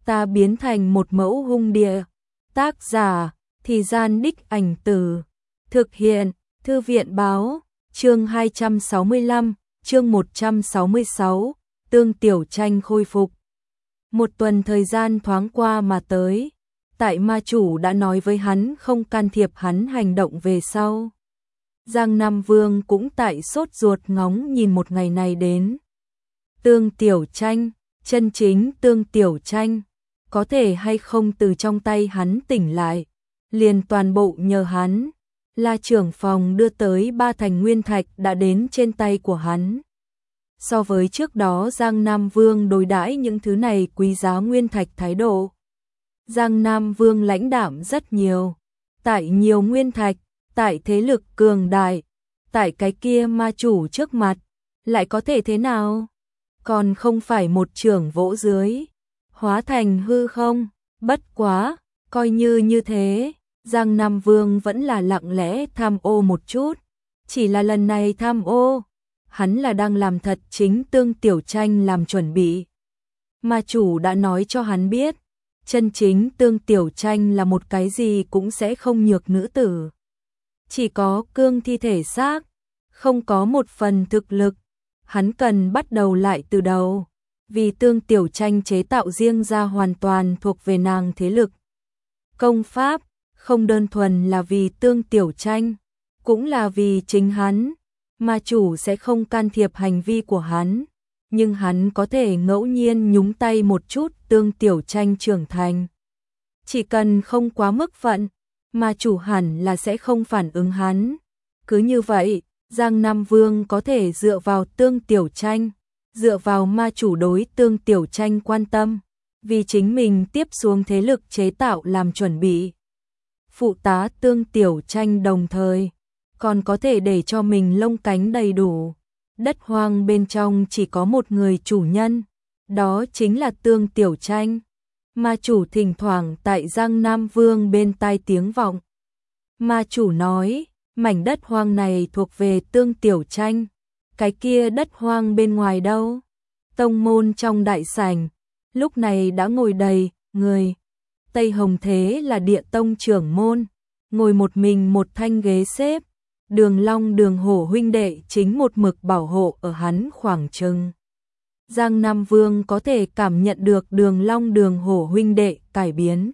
ta biến thành một mẫu hung địa. Tác giả, Thì Gian Đích Ảnh Từ. Thực hiện, Thư viện Báo. Chương 265, chương 166, Tương Tiểu Tranh khôi phục. Một tuần thời gian thoáng qua mà tới. Tại ma chủ đã nói với hắn không can thiệp hắn hành động về sau. Giang Nam Vương cũng tại sốt ruột ngóng nhìn một ngày này đến. Tương Tiểu Tranh, chân chính Tương Tiểu Tranh, có thể hay không từ trong tay hắn tỉnh lại, liền toàn bộ nhờ hắn. La trưởng phòng đưa tới 3 thành nguyên thạch đã đến trên tay của hắn. So với trước đó Giang Nam Vương đối đãi những thứ này quý giá nguyên thạch thái độ, Giang Nam Vương lãnh đạm rất nhiều. Tại nhiều nguyên thạch, tại thế lực cường đại, tại cái kia ma chủ trước mặt, lại có thể thế nào? Còn không phải một chưởng vỗ dưới, hóa thành hư không. Bất quá, coi như thế, Giang Nam Vương vẫn là lặng lẽ tham ô một chút. Chỉ là lần này tham ô, hắn là đang làm thật chính Tương Tiểu Tranh làm chuẩn bị. Ma chủ đã nói cho hắn biết, chân chính Tương Tiểu Tranh là một cái gì cũng sẽ không nhược nữ tử. Chỉ có cương thi thể xác, không có một phần thực lực. Hắn cần bắt đầu lại từ đầu, vì Tương Tiểu Tranh chế tạo riêng ra hoàn toàn thuộc về nàng thế lực. Công pháp, không đơn thuần là vì Tương Tiểu Tranh, cũng là vì chính hắn. Ma chủ sẽ không can thiệp hành vi của hắn, nhưng hắn có thể ngẫu nhiên nhúng tay một chút Tương Tiểu Tranh trưởng thành. Chỉ cần không quá mức phận, ma chủ hẳn là sẽ không phản ứng hắn. Cứ như vậy, Giang Nam Vương có thể dựa vào Tương Tiểu Tranh, dựa vào ma chủ đối Tương Tiểu Tranh quan tâm, vì chính mình tiếp xuống thế lực chế tạo làm chuẩn bị. Phụ tá Tương Tiểu Tranh đồng thời, còn có thể để cho mình lông cánh đầy đủ. Đất hoang bên trong chỉ có một người chủ nhân, đó chính là Tương Tiểu Tranh. Ma chủ thỉnh thoảng tại Giang Nam Vương bên tai tiếng vọng. Ma chủ nói, mảnh đất hoang này thuộc về Tương Tiểu Tranh, cái kia đất hoang bên ngoài đâu? Tông môn trong đại sảnh, lúc này đã ngồi đầy người. Tây Hồng Thế là địa tông trưởng môn, ngồi một mình một thanh ghế xếp. Đường Long Đường Hổ huynh đệ chính một mực bảo hộ ở hắn khoảng chừng. Giang Nam Vương có thể cảm nhận được Đường Long Đường Hổ huynh đệ cải biến.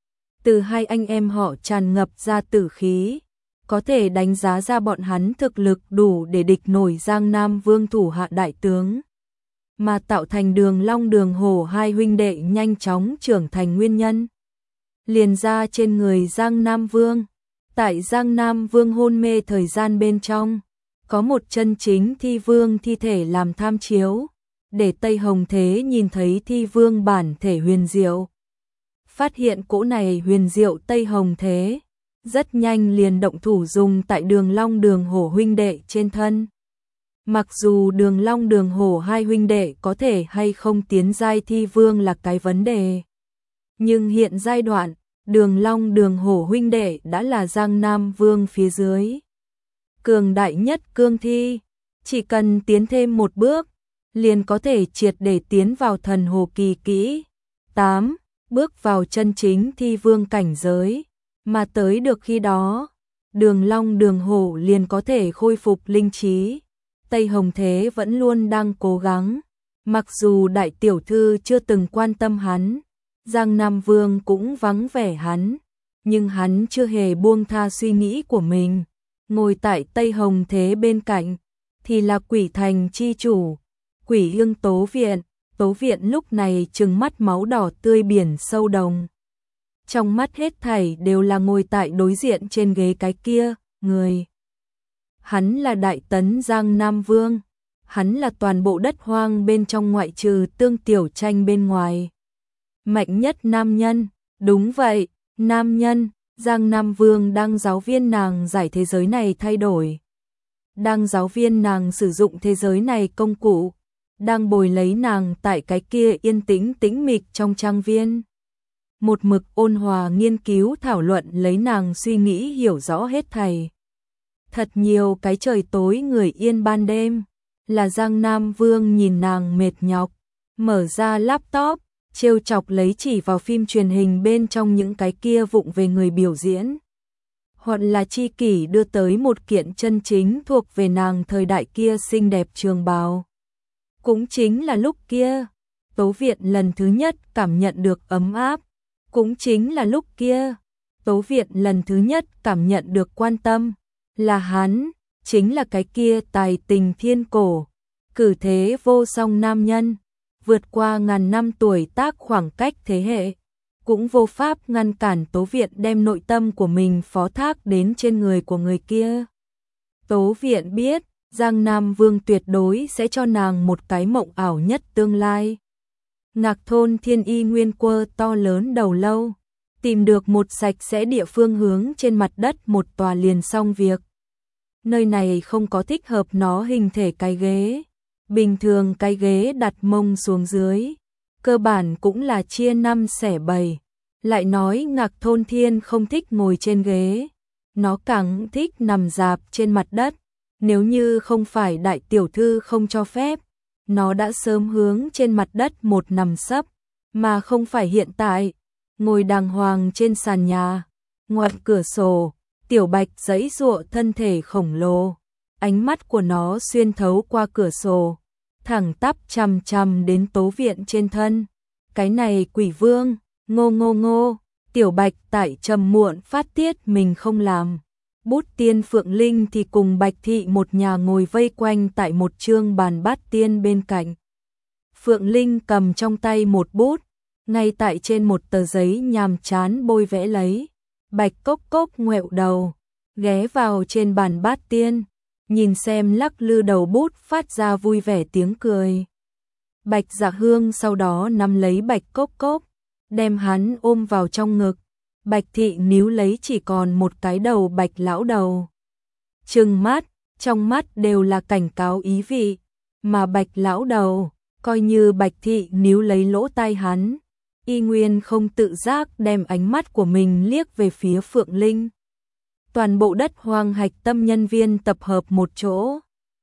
Từ hai anh em họ tràn ngập ra tử khí, có thể đánh giá ra bọn hắn thực lực đủ để địch nổi Giang Nam Vương thủ hạ đại tướng. Mà tạo thành Đường Long Đường Hổ hai huynh đệ nhanh chóng trưởng thành nguyên nhân liền ra trên người Giang Nam Vương. Tại Giang Nam Vương hôn mê thời gian bên trong, có một chân chính thi vương thi thể làm tham chiếu, để Tây Hồng Thế nhìn thấy thi vương bản thể huyền diệu. Phát hiện cỗ này huyền diệu Tây Hồng Thế, rất nhanh liền động thủ dùng tại Đường Long Đường Hổ huynh đệ trên thân. Mặc dù Đường Long Đường Hổ hai huynh đệ có thể hay không tiến giai thi vương là cái vấn đề, nhưng hiện giai đoạn, Đường Long Đường Hổ huynh đệ đã là Giang Nam Vương phía dưới cường đại nhất cương thi, chỉ cần tiến thêm một bước, liền có thể triệt để tiến vào thần hồ kỳ kỹ 8, bước vào chân chính thi vương cảnh giới, mà tới được khi đó, Đường Long Đường Hổ liền có thể khôi phục linh trí. Tây Hồng Thế vẫn luôn đang cố gắng, mặc dù đại tiểu thư chưa từng quan tâm hắn, Giang Nam Vương cũng vắng vẻ hắn, nhưng hắn chưa hề buông tha suy nghĩ của mình. Ngồi tại Tây Hồng Thế bên cạnh, thì là Quỷ Thành chi chủ, Quỷ Ưng Tố Viện. Tố Viện lúc này trừng mắt máu đỏ tươi biển sâu đồng. Trong mắt hết thảy đều là ngồi tại đối diện trên ghế cái kia, người. Hắn là Đại Tấn Giang Nam Vương, hắn là toàn bộ đất hoang bên trong ngoại trừ Tương Tiểu Tranh bên ngoài. Mạnh nhất nam nhân, đúng vậy, nam nhân, Giang Nam Vương đang giáo viên nàng giải thế giới này thay đổi. Đang giáo viên nàng sử dụng thế giới này công cụ, đang bồi lấy nàng tại cái kia yên tĩnh tĩnh mịch trong trang viên. Một mực ôn hòa nghiên cứu thảo luận lấy nàng suy nghĩ hiểu rõ hết thảy. Thật nhiều cái trời tối người yên ban đêm, là Giang Nam Vương nhìn nàng mệt nhọc, mở ra laptop, trêu chọc lấy chỉ vào phim truyền hình bên trong những cái kia vụng về người biểu diễn. Hoặc là Chi Kỷ đưa tới một kiện chân chính thuộc về nàng thời đại kia xinh đẹp trường bào. Cũng chính là lúc kia, Tố Viện lần thứ nhất cảm nhận được ấm áp. Cũng chính là lúc kia, Tố Viện lần thứ nhất cảm nhận được quan tâm. Là hắn, chính là cái kia tài tình thiên cổ, cử thế vô song nam nhân, vượt qua ngàn năm tuổi tác khoảng cách thế hệ, cũng vô pháp ngăn cản Tố Viện đem nội tâm của mình phó thác đến trên người của người kia. Tố Viện biết, Giang Nam Vương tuyệt đối sẽ cho nàng một cái mộng ảo nhất tương lai. Ngạc Thôn Thiên Y nguyên quơ to lớn đầu lâu, tìm được một sạch sẽ địa phương hướng trên mặt đất một tòa liền xong việc. Nơi này không có thích hợp nó hình thể cái ghế. Bình thường cái ghế đặt mông xuống dưới, cơ bản cũng là chia 5 xẻ 7. Lại nói Ngạc Thôn Thiên không thích ngồi trên ghế, nó càng thích nằm rạp trên mặt đất. Nếu như không phải đại tiểu thư không cho phép, nó đã sớm hướng trên mặt đất một nằm sấp, mà không phải hiện tại, ngồi đàng hoàng trên sàn nhà. Ngoài cửa sổ, Tiểu Bạch giãy giụa thân thể khổng lồ, ánh mắt của nó xuyên thấu qua cửa sổ, thẳng tắp chằm chằm đến Tố Viện trên thân. Cái này quỷ vương, ngô ngô ngô, Tiểu Bạch tại trầm muộn phát tiết mình không làm. Bút tiên Phượng Linh thì cùng Bạch Thị một nhà ngồi vây quanh tại một chương bàn bát tiên bên cạnh. Phượng Linh cầm trong tay một bút, ngay tại trên một tờ giấy nhàm chán bôi vẽ lấy. Bạch Cốc Cốc ngoẹo đầu, ghé vào trên bàn bát tiên, nhìn xem lắc lư đầu bút phát ra vui vẻ tiếng cười. Bạch Dạ Hương sau đó nắm lấy Bạch Cốc Cốc, đem hắn ôm vào trong ngực. Bạch Thị níu lấy chỉ còn một cái đầu Bạch lão đầu. Trừng mắt, trong mắt đều là cảnh cáo ý vị, mà Bạch lão đầu, coi như Bạch Thị níu lấy lỗ tai hắn, y nguyên không tự giác đem ánh mắt của mình liếc về phía Phượng Linh. Toàn bộ Đất Hoang hạch tâm nhân viên tập hợp một chỗ.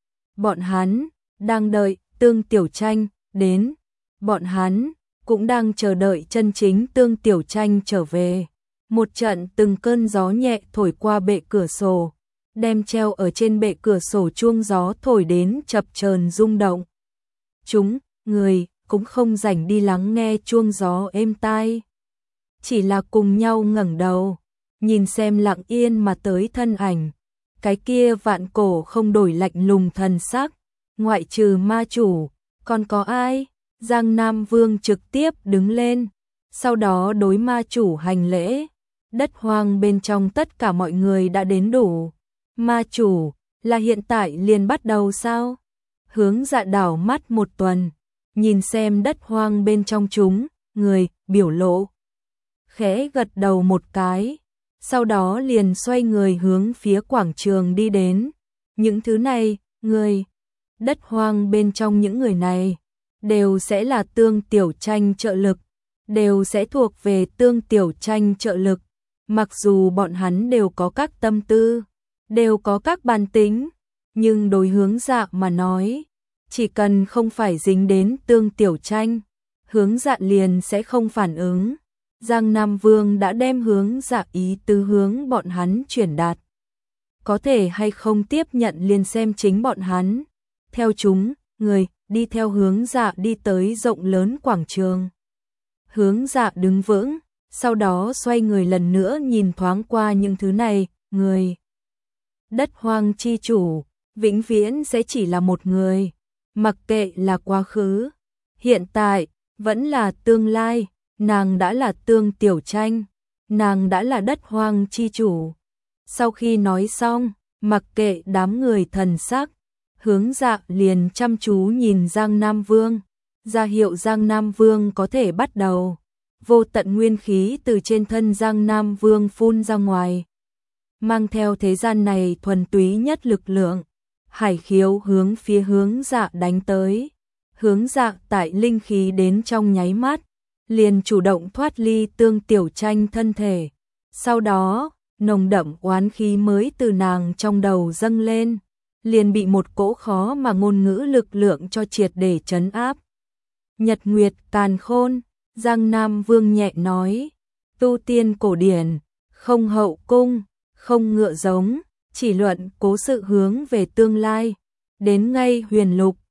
Bọn hắn đang đợi Tương Tiểu Tranh đến, bọn hắn cũng đang chờ đợi chân chính Tương Tiểu Tranh trở về. Một trận từng cơn gió nhẹ thổi qua bệ cửa sổ, đem treo ở trên bệ cửa sổ chuông gió thổi đến chập chờn rung động. Chúng người cũng không rảnh đi lắng nghe chuông gió êm tai, chỉ là cùng nhau ngẩng đầu, nhìn xem lặng yên mà tới thân ảnh, cái kia vạn cổ không đổi lạnh lùng thần sắc, ngoại trừ ma chủ, còn có ai? Giang Nam Vương trực tiếp đứng lên, sau đó đối ma chủ hành lễ. Đất Hoang bên trong tất cả mọi người đã đến đủ. Ma chủ, là hiện tại liền bắt đầu sao? Hướng Dạ đảo mắt một tuần, nhìn xem Đất Hoang bên trong chúng, người, biểu lộ. Khẽ gật đầu một cái, sau đó liền xoay người hướng phía quảng trường đi đến. Những thứ này, người, Đất Hoang bên trong những người này, đều sẽ là Tương Tiểu Tranh trợ lực, đều sẽ thuộc về Tương Tiểu Tranh trợ lực. Mặc dù bọn hắn đều có các tâm tư, đều có các bản tính, nhưng đối Hướng Dạ mà nói, chỉ cần không phải dính đến Tương Tiểu Tranh, Hướng Dạ liền sẽ không phản ứng. Giang Nam Vương đã đem Hướng Dạ ý tứ hướng bọn hắn truyền đạt. Có thể hay không tiếp nhận liền xem chính bọn hắn. Theo chúng, người đi theo Hướng Dạ đi tới rộng lớn quảng trường. Hướng Dạ đứng vững, sau đó xoay người lần nữa nhìn thoáng qua những thứ này, người. Đất Hoang chi chủ, vĩnh viễn sẽ chỉ là một người, mặc kệ là quá khứ, hiện tại, vẫn là tương lai, nàng đã là Tương Tiểu Tranh, nàng đã là Đất Hoang chi chủ. Sau khi nói xong, mặc kệ đám người thần sắc, Hướng Dạ liền chăm chú nhìn Giang Nam Vương, ra hiệu Giang Nam Vương có thể bắt đầu. Vô tận nguyên khí từ trên thân Giang Nam Vương phun ra ngoài, mang theo thế gian này thuần túy nhất lực lượng, hải khiếu hướng phía Hướng Dạ đánh tới. Hướng Dạ tại linh khí đến trong nháy mắt, liền chủ động thoát ly Tương Tiểu Tranh thân thể. Sau đó, nồng đậm oán khí mới từ nàng trong đầu dâng lên, liền bị một cỗ khó mà ngôn ngữ lực lượng cho triệt để trấn áp. Nhật Nguyệt Càn Khôn, Giang Nam Vương nhẹ nói, tu tiên cổ điển, không hậu cung, không ngựa giống, chỉ luận cố sự hướng về tương lai. Đến ngay huyền lục,